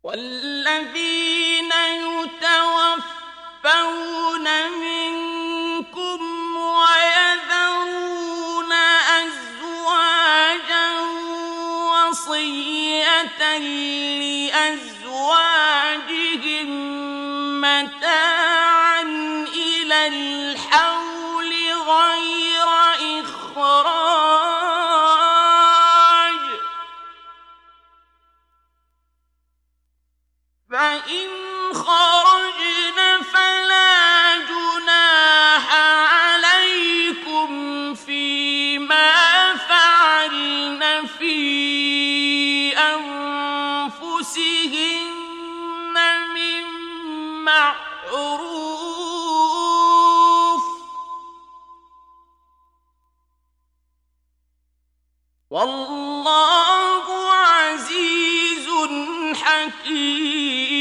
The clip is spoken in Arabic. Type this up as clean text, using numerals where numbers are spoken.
والذين يتوفون منكم ويذرون أزواجا وصية لأزواجهم متاعا إلى الحول غير إخراج فإن خرجن فلا جناح عليكم فيما فعلن في أنفسهن من معروف والله عزيز حكيم